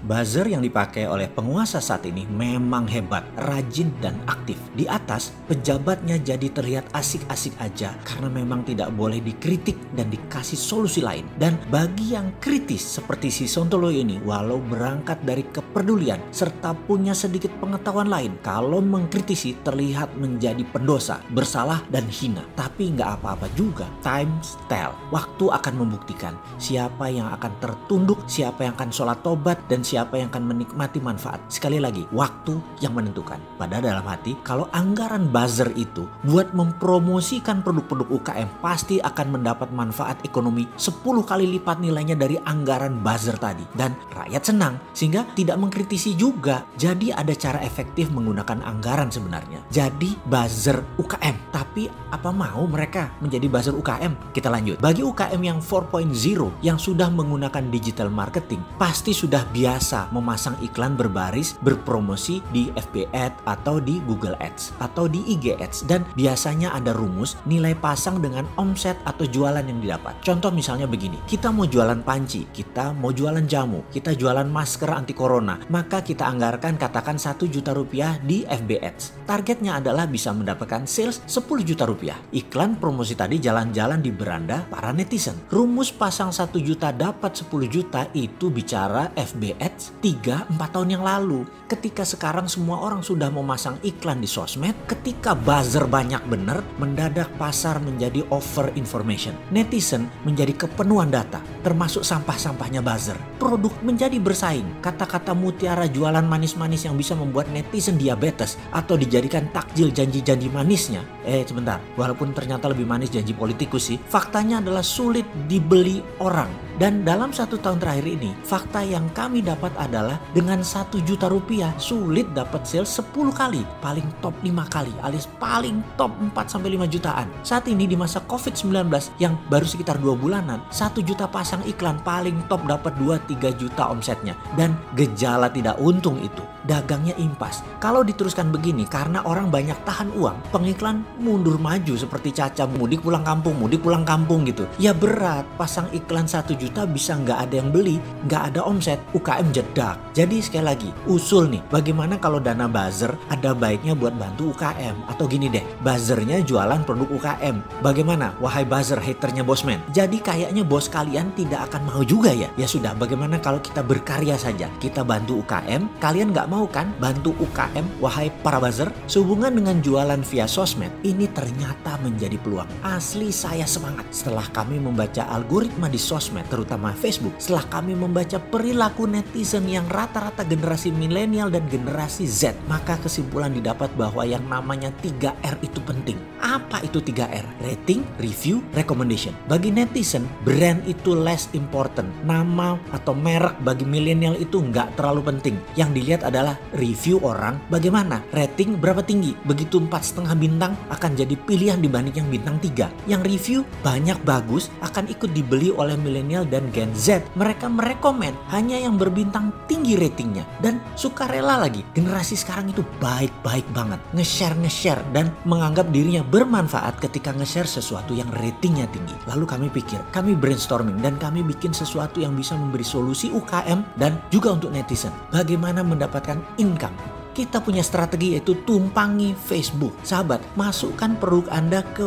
Buzzer yang dipakai oleh penguasa saat ini memang hebat, rajin dan aktif. Di atas, pejabatnya jadi terlihat asik-asik aja karena memang tidak boleh dikritik dan dikasih solusi lain. Dan bagi yang kritis seperti si Sontoloyo ini, walau berangkat dari kepedulian serta punya sedikit pengetahuan lain, kalau mengkritisi terlihat menjadi pendosa, bersalah dan hina. Tapi nggak apa-apa juga. Times tell. Waktu akan membuktikan siapa yang akan tertunduk, siapa yang akan sholat tobat, dan siapa yang akan menikmati manfaat. Sekali lagi, waktu yang menentukan. Pada dalam hati, kalau anggaran buzzer itu buat mempromosikan produk-produk UKM, pasti akan mendapat manfaat ekonomi 10 kali lipat nilainya dari anggaran buzzer tadi. Dan rakyat senang, sehingga tidak mengkritisi juga. Jadi ada cara efektif menggunakan anggaran sebenarnya. Jadi buzzer UKM. Tapi apa mau mereka menjadi buzzer UKM? Kita lanjut. Bagi UKM yang 4.0 yang sudah menggunakan digital marketing, pasti sudah biasa memasang iklan berbaris, berpromosi di FB Ads atau di Google Ads atau di IG Ads, dan biasanya ada rumus nilai pasang dengan omset atau jualan yang didapat. Contoh misalnya begini, kita mau jualan panci, kita mau jualan jamu, kita jualan masker anti corona, maka kita anggarkan katakan 1 juta rupiah di FB Ads. Targetnya adalah bisa mendapatkan sales 10 juta rupiah. Iklan promosi tadi jalan-jalan di beranda para netizen. Rumus pasang 1 juta dapat 10 juta itu bicara FB Ads 3-4 tahun yang lalu. Ketika sekarang semua orang sudah memasang iklan di sosmed, ketika buzzer banyak bener, mendadak pasar menjadi over information. Netizen menjadi kepenuhan data, termasuk sampah-sampahnya buzzer. Produk menjadi bersaing. Kata-kata mutiara jualan manis-manis yang bisa membuat netizen diabetes atau dijadikan takjil janji-janji manisnya. Sebentar, walaupun ternyata lebih manis janji politikus sih, faktanya adalah sulit dibeli orang. Dan dalam 1 tahun terakhir ini, fakta yang kami dapat adalah dengan 1 juta rupiah sulit dapat sales 10 kali, paling top 5 kali, alias paling top 4-5 jutaan. Saat ini di masa COVID-19 yang baru sekitar 2 bulanan, 1 juta pasang iklan paling top dapat 2-3 juta omsetnya. Dan gejala tidak untung itu, dagangnya impas. Kalau diteruskan begini, karena orang banyak tahan uang, pengiklan mundur maju seperti Caca mudik pulang kampung gitu. Ya berat, pasang iklan 1 juta bisa nggak ada yang beli, nggak ada omset, UKM jedak. Jadi sekali lagi, usul nih, bagaimana kalau dana buzzer ada baiknya buat bantu UKM? Atau gini deh, buzzernya jualan produk UKM. Bagaimana? Wahai buzzer haternya Bosman. Jadi kayaknya bos kalian tidak akan mau juga ya? Ya sudah, bagaimana kalau kita berkarya saja? Kita bantu UKM, kalian nggak mau kan bantu UKM, wahai para buzzer? Sehubungan dengan jualan via sosmed, ini ternyata menjadi peluang. Asli saya semangat setelah kami membaca algoritma di sosmed, terutama Facebook, setelah kami membaca perilaku netizen yang rata-rata generasi milenial dan generasi Z, maka kesimpulan didapat bahwa yang namanya 3R itu penting. Apa itu 3R? Rating, review, recommendation. Bagi netizen, brand itu less important. Nama atau merek bagi milenial itu nggak terlalu penting. Yang dilihat adalah review orang bagaimana, rating berapa tinggi. Begitu 4,5 bintang akan jadi pilihan dibanding yang bintang 3. Yang review banyak bagus akan ikut dibeli oleh milenial dan Gen Z. Mereka merekomen hanya yang berbintang tinggi ratingnya. Dan sukarela lagi, generasi sekarang itu baik-baik banget. Nge-share dan menganggap dirinya bermanfaat ketika nge-share sesuatu yang ratingnya tinggi. Lalu kami pikir, kami brainstorming dan kami bikin sesuatu yang bisa memberi solusi UKM dan juga untuk netizen. Bagaimana mendapatkan income? Kita punya strategi yaitu tumpangi Facebook. Sahabat, masukkan produk Anda ke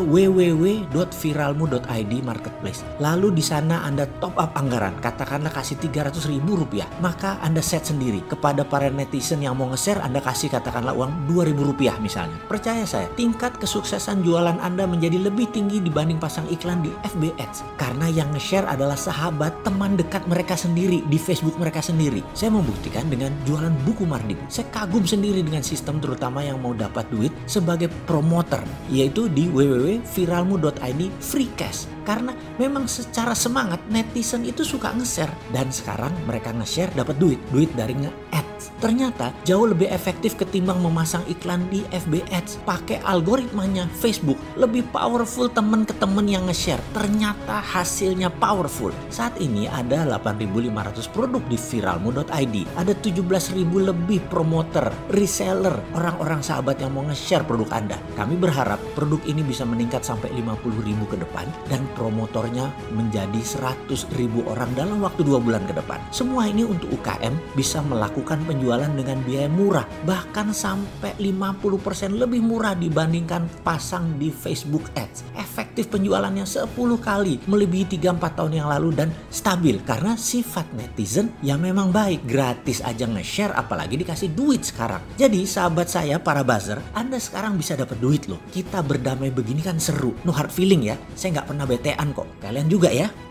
www.viralmu.id marketplace. Lalu di sana Anda top up anggaran, katakanlah kasih 300.000 rupiah. Maka Anda set sendiri kepada para netizen yang mau nge-share, Anda kasih katakanlah uang 2.000 rupiah misalnya. Percaya saya, tingkat kesuksesan jualan Anda menjadi lebih tinggi dibanding pasang iklan di FB Ads. Karena yang nge-share adalah sahabat, teman dekat mereka sendiri di Facebook mereka sendiri. Saya membuktikan dengan jualan buku Mardim. Saya kagum sendiri dengan sistem terutama yang mau dapat duit sebagai promoter, yaitu di www.viralmu.id free cash. Karena memang secara semangat netizen itu suka nge-share dan sekarang mereka nge-share dapat duit dari nge-ads. Ternyata jauh lebih efektif ketimbang memasang iklan di FB Ads. Pakai algoritmanya Facebook, lebih powerful teman ke teman yang nge-share. Ternyata hasilnya powerful. Saat ini ada 8.500 produk di viralmu.id. Ada 17.000 lebih promoter, reseller, orang-orang sahabat yang mau nge-share produk Anda. Kami berharap produk ini bisa meningkat sampai 50.000 ke depan dan promotornya menjadi 100.000 orang dalam waktu 2 bulan ke depan. Semua ini untuk UKM bisa melakukan penjualan dengan biaya murah, bahkan sampai 50% lebih murah dibandingkan pasang di Facebook Ads. Efektif penjualannya 10 kali melebihi 3-4 tahun yang lalu dan stabil karena sifat netizen yang memang baik. Gratis aja nge-share, apalagi dikasih duit sekarang. Jadi sahabat saya para buzzer, Anda sekarang bisa dapat duit loh. Kita berdamai begini kan seru. No hard feeling ya. Saya nggak pernah betean kok. Kalian juga ya.